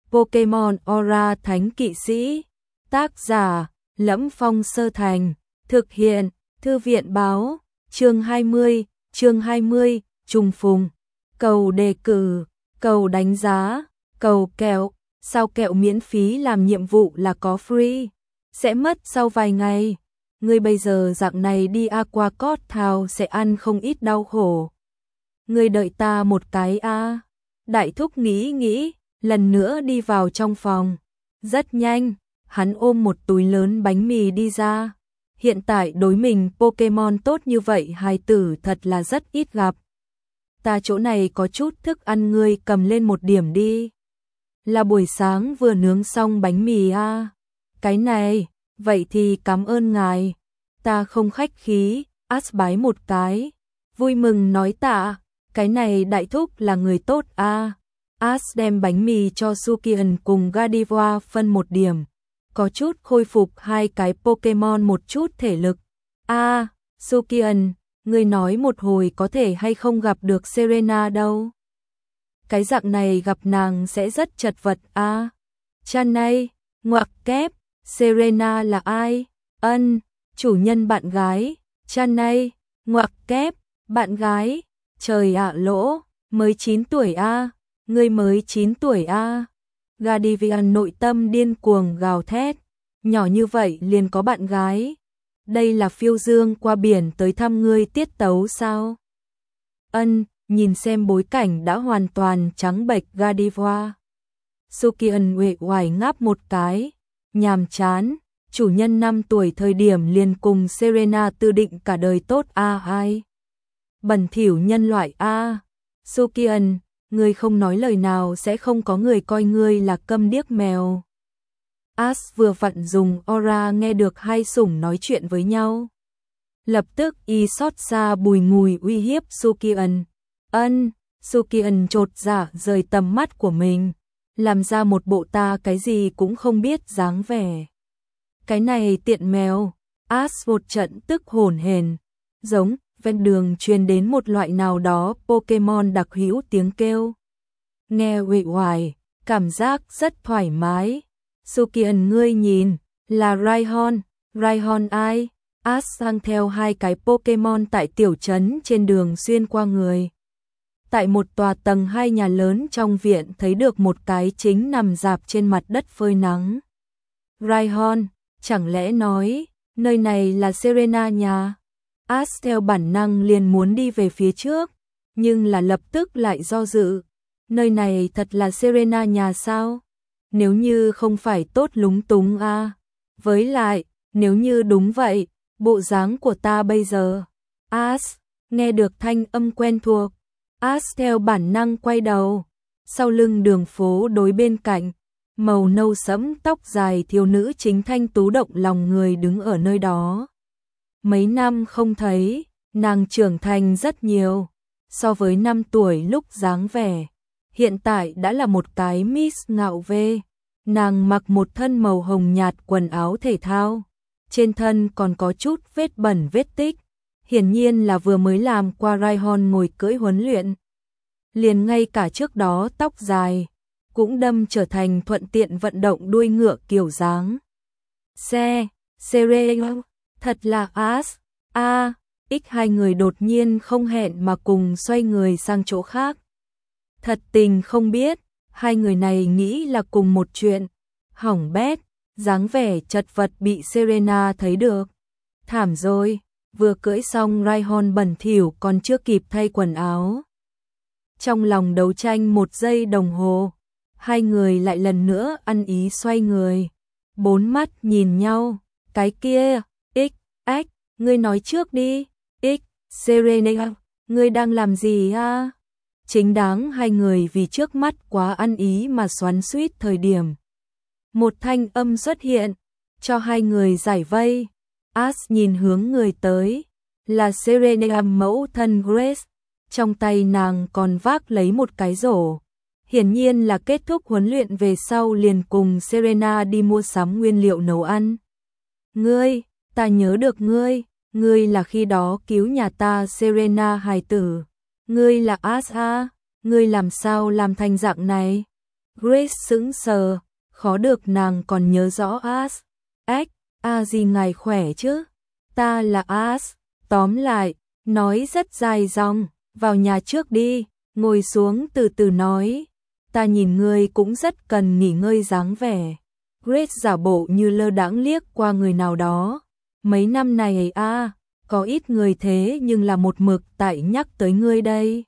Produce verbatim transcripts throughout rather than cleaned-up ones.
Pokemon Aura Thánh Kỵ Sĩ. Tác giả: Lẫm Phong Sơ Thành. Thực hiện: Thư viện báo. Chương hai mươi, chương hai mươi, trùng phùng. Cầu đề cử, cầu đánh giá, cầu kẹo. Sao kẹo miễn phí làm nhiệm vụ là có free, sẽ mất sau vài ngày. Ngươi bây giờ dạng này đi Aquacot Town sẽ ăn không ít đau khổ. Ngươi đợi ta một cái a. À. Đại thúc nghĩ nghĩ, lần nữa đi vào trong phòng. Rất nhanh, hắn ôm một túi lớn bánh mì đi ra. Hiện tại đối mình Pokemon tốt như vậy hài tử thật là rất ít gặp. Ta chỗ này có chút thức ăn, ngươi cầm lên một điểm đi. Là buổi sáng vừa nướng xong bánh mì a. À. Cái này, vậy thì cảm ơn ngài. Ta không khách khí, Ash bái một cái. Vui mừng nói tạ, cái này đại thúc là người tốt a. À. Ash đem bánh mì cho Sukian cùng Gardevoir phân một điểm. Có chút khôi phục hai cái Pokemon một chút thể lực. A, à, Sukian, ngươi nói một hồi có thể hay không gặp được Serena đâu. Cái dạng này gặp nàng sẽ rất chật vật a. À. Chanay, ngoặc kép, Serena là ai? Ân, chủ nhân bạn gái. Chanay, ngoặc kép, bạn gái. Trời ạ, lỗ, mới chín tuổi a. À. Ngươi mới chín tuổi a. À. Gardevoir nội tâm điên cuồng gào thét, nhỏ như vậy liền có bạn gái. Đây là phiêu dương qua biển tới thăm ngươi tiết tấu sao? Ân, nhìn xem bối cảnh đã hoàn toàn trắng bệch Gardevoir. Sukian uể oải ngáp một cái, nhàm chán, chủ nhân năm tuổi thời điểm liền cùng Serena tư định cả đời tốt a. Ai? Bẩn thỉu nhân loại a. Sukian, ngươi không nói lời nào sẽ không có người coi ngươi là câm điếc mèo. Ash vừa vặn dùng aura nghe được hai sủng nói chuyện với nhau. Lập tức y xót xa bùi ngùi uy hiếp Sukian. Ân, Sukian chột dạ rời tầm mắt của mình, làm ra một bộ ta cái gì cũng không biết dáng vẻ. Cái này tiện mèo. Ash một trận tức hổn hển, giống ven đường truyền đến một loại nào đó Pokemon đặc hữu tiếng kêu. Nghe uể oải, cảm giác rất thoải mái. Sukian, ngươi nhìn, là Rhyhorn. Rhyhorn ai? Ash sang theo hai cái Pokemon tại tiểu trấn trên đường xuyên qua người. Tại một tòa tầng hai nhà lớn trong viện thấy được một cái chính nằm rạp trên mặt đất phơi nắng. Rhyhorn, chẳng lẽ nói, nơi này là Serena nhà? Ash theo bản năng liền muốn đi về phía trước, nhưng là lập tức lại do dự. Nơi này thật là Serena nhà sao? Nếu như không phải tốt lúng túng a. À. Với lại, nếu như đúng vậy, bộ dáng của ta bây giờ. Ash, nghe được thanh âm quen thuộc. Ash theo bản năng quay đầu. Sau lưng đường phố đối bên cạnh, màu nâu sẫm tóc dài thiếu nữ chính thanh tú động lòng người đứng ở nơi đó. Mấy năm không thấy, nàng trưởng thành rất nhiều. So với năm tuổi lúc dáng vẻ, hiện tại đã là một cái Miss ngạo vê. Nàng mặc một thân màu hồng nhạt quần áo thể thao, trên thân còn có chút vết bẩn vết tích, hiển nhiên là vừa mới làm qua Rhyhorn ngồi cưỡi huấn luyện. Liền ngay cả trước đó tóc dài, cũng đâm trở thành thuận tiện vận động đuôi ngựa kiểu dáng. Xe, Serena, thật là Ash, a, x hai người đột nhiên không hẹn mà cùng xoay người sang chỗ khác. Thật tình không biết, hai người này nghĩ là cùng một chuyện. Hỏng bét, dáng vẻ chật vật bị Serena thấy được. Thảm rồi, vừa cưỡi xong Rhyhorn bẩn thỉu còn chưa kịp thay quần áo. Trong lòng đấu tranh một giây đồng hồ, hai người lại lần nữa ăn ý xoay người. Bốn mắt nhìn nhau, cái kia, x, x, ngươi nói trước đi, x, Serena, ngươi đang làm gì a? Chính đáng hai người vì trước mắt quá ăn ý mà xoắn xuýt thời điểm. Một thanh âm xuất hiện, cho hai người giải vây. Ash nhìn hướng người tới, là Serena mẫu thân Grace, trong tay nàng còn vác lấy một cái rổ. Hiển nhiên là kết thúc huấn luyện về sau liền cùng Serena đi mua sắm nguyên liệu nấu ăn. Ngươi, ta nhớ được ngươi, ngươi là khi đó cứu nhà ta Serena hài tử. Ngươi là Ash a, ngươi làm sao làm thành dạng này? Grace sững sờ, khó được nàng còn nhớ rõ As. Ếch, a gì ngài khỏe chứ? Ta là As. Tóm lại, nói rất dài dòng, vào nhà trước đi, ngồi xuống từ từ nói. Ta nhìn ngươi cũng rất cần nghỉ ngơi dáng vẻ. Grace giả bộ như lơ đãng liếc qua người nào đó. Mấy năm này a, à, có ít người thế nhưng là một mực tại nhắc tới ngươi đây.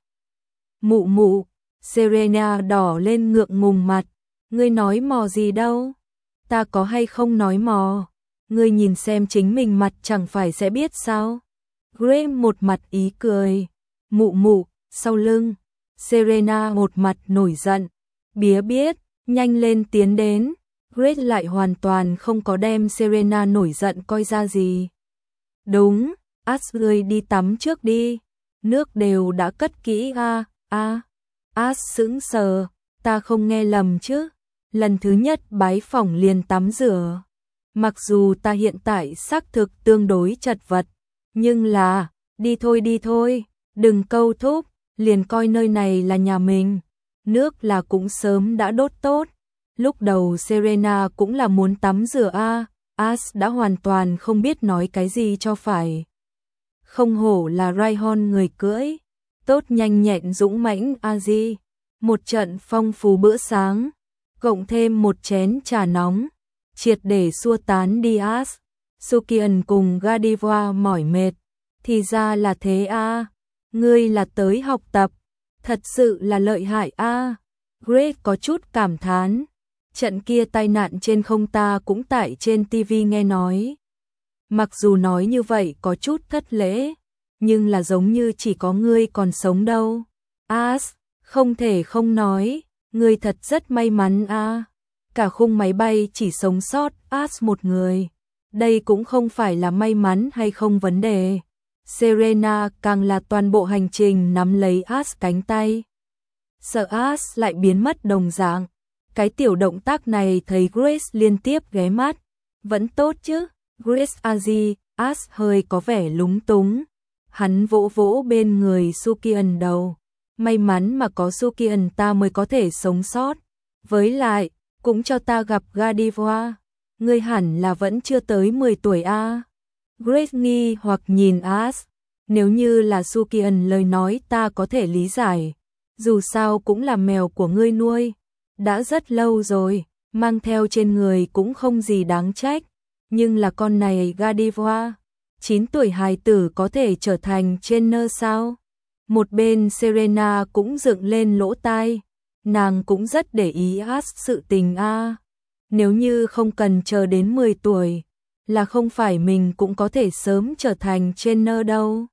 Mụ mụ, Serena đỏ lên ngượng ngùng mặt. Ngươi nói mò gì đâu? Ta có hay không nói mò? Ngươi nhìn xem chính mình mặt chẳng phải sẽ biết sao? Grace một mặt ý cười. Mụ mụ, sau lưng. Serena một mặt nổi giận. Bía biết, nhanh lên tiến đến. Grace lại hoàn toàn không có đem Serena nổi giận coi ra gì. Đúng, As ngươi đi tắm trước đi. Nước đều đã cất kỹ a, a. As sững sờ, ta không nghe lầm chứ. Lần thứ nhất bái phỏng liền tắm rửa. Mặc dù ta hiện tại xác thực tương đối chật vật, nhưng là, đi thôi đi thôi, đừng câu thúc, liền coi nơi này là nhà mình. Nước là cũng sớm đã đốt tốt. Lúc đầu Serena cũng là muốn tắm rửa a, As đã hoàn toàn không biết nói cái gì cho phải. Không hổ là Ryan người cưỡi, tốt nhanh nhẹn dũng mãnh a di. Một trận phong phú bữa sáng, cộng thêm một chén trà nóng, triệt để xua tán đi As. Sukian cùng Godiva mỏi mệt, thì ra là thế a, ngươi là tới học tập, thật sự là lợi hại a. Grace có chút cảm thán. Trận kia tai nạn trên không ta cũng tại trên ti vi nghe nói. Mặc dù nói như vậy có chút thất lễ, nhưng là giống như chỉ có ngươi còn sống đâu. As, không thể không nói, ngươi thật rất may mắn a. Cả khung máy bay chỉ sống sót As một người. Đây cũng không phải là may mắn hay không vấn đề. Serena càng là toàn bộ hành trình nắm lấy As cánh tay. Sợ As lại biến mất đồng dạng. Cái tiểu động tác này thấy Grace liên tiếp ghé mắt. Vẫn tốt chứ, Grace Aji, As hơi có vẻ lúng túng. Hắn vỗ vỗ bên người Sukian đầu. May mắn mà có Sukian ta mới có thể sống sót. Với lại, cũng cho ta gặp Godiva. Ngươi hẳn là vẫn chưa tới mười tuổi a. À. Grace nghi hoặc nhìn As. Nếu như là Sukian lời nói ta có thể lý giải. Dù sao cũng là mèo của ngươi nuôi. Đã rất lâu rồi, mang theo trên người cũng không gì đáng trách. Nhưng là con này Godiva, chín tuổi hài tử có thể trở thành trainer sao? Một bên Serena cũng dựng lên lỗ tai. Nàng cũng rất để ý As sự tình a. À. Nếu như không cần chờ đến mười tuổi, là không phải mình cũng có thể sớm trở thành trainer đâu.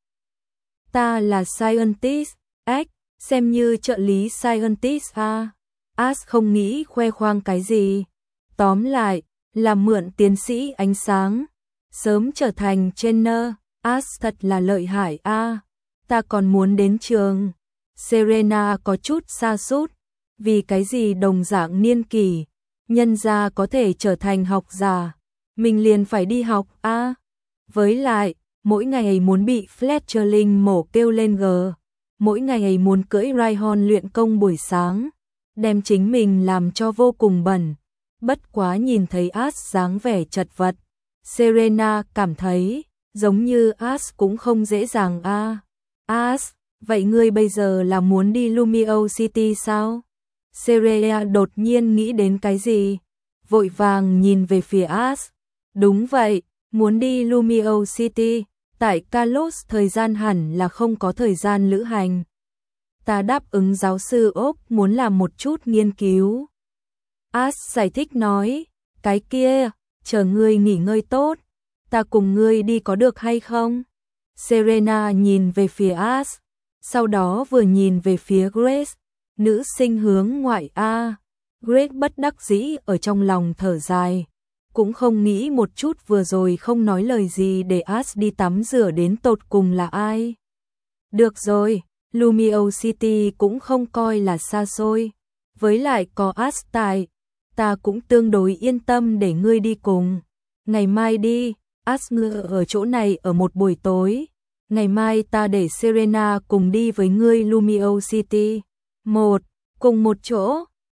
Ta là scientist, ếch, xem như trợ lý scientist a. À. As không nghĩ khoe khoang cái gì. Tóm lại, là mượn tiến sĩ ánh sáng. Sớm trở thành trainer, As thật là lợi hại a. À. Ta còn muốn đến trường. Serena có chút sa sút. Vì cái gì đồng dạng niên kỷ, nhân gia có thể trở thành học giả, mình liền phải đi học a. À. Với lại, mỗi ngày muốn bị Fletcherling mổ kêu lên gờ. Mỗi ngày muốn cưỡi Ryan luyện công buổi sáng. Đem chính mình làm cho vô cùng bẩn. Bất quá nhìn thấy As dáng vẻ chật vật, Serena cảm thấy giống như As cũng không dễ dàng a. À. As, vậy ngươi bây giờ là muốn đi Lumio City sao? Serena đột nhiên nghĩ đến cái gì? Vội vàng nhìn về phía As. Đúng vậy, muốn đi Lumio City. Tại Kalos thời gian hẳn là không có thời gian lữ hành. Ta đáp ứng giáo sư Úc muốn làm một chút nghiên cứu. As giải thích nói, cái kia, chờ ngươi nghỉ ngơi tốt, ta cùng ngươi đi có được hay không? Serena nhìn về phía As, sau đó vừa nhìn về phía Grace, nữ sinh hướng ngoại a. Grace bất đắc dĩ ở trong lòng thở dài, cũng không nghĩ một chút vừa rồi không nói lời gì để As đi tắm rửa đến tột cùng là ai. Được rồi. Lumio City cũng không coi là xa xôi, với lại có As tại, ta cũng tương đối yên tâm để ngươi đi cùng. Ngày mai đi, As ngựa ở chỗ này ở một buổi tối, ngày mai ta để Serena cùng đi với ngươi Lumio City. Một, cùng một chỗ,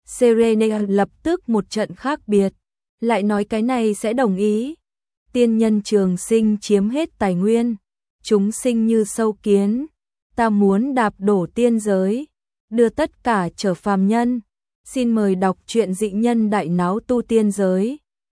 Serena lập tức một trận khác biệt, lại nói cái này sẽ đồng ý. Tiên nhân trường sinh chiếm hết tài nguyên, chúng sinh như sâu kiến, ta muốn đạp đổ tiên giới, đưa tất cả trở phàm nhân. Xin mời đọc truyện Dị Nhân Đại Náo Tu Tiên Giới.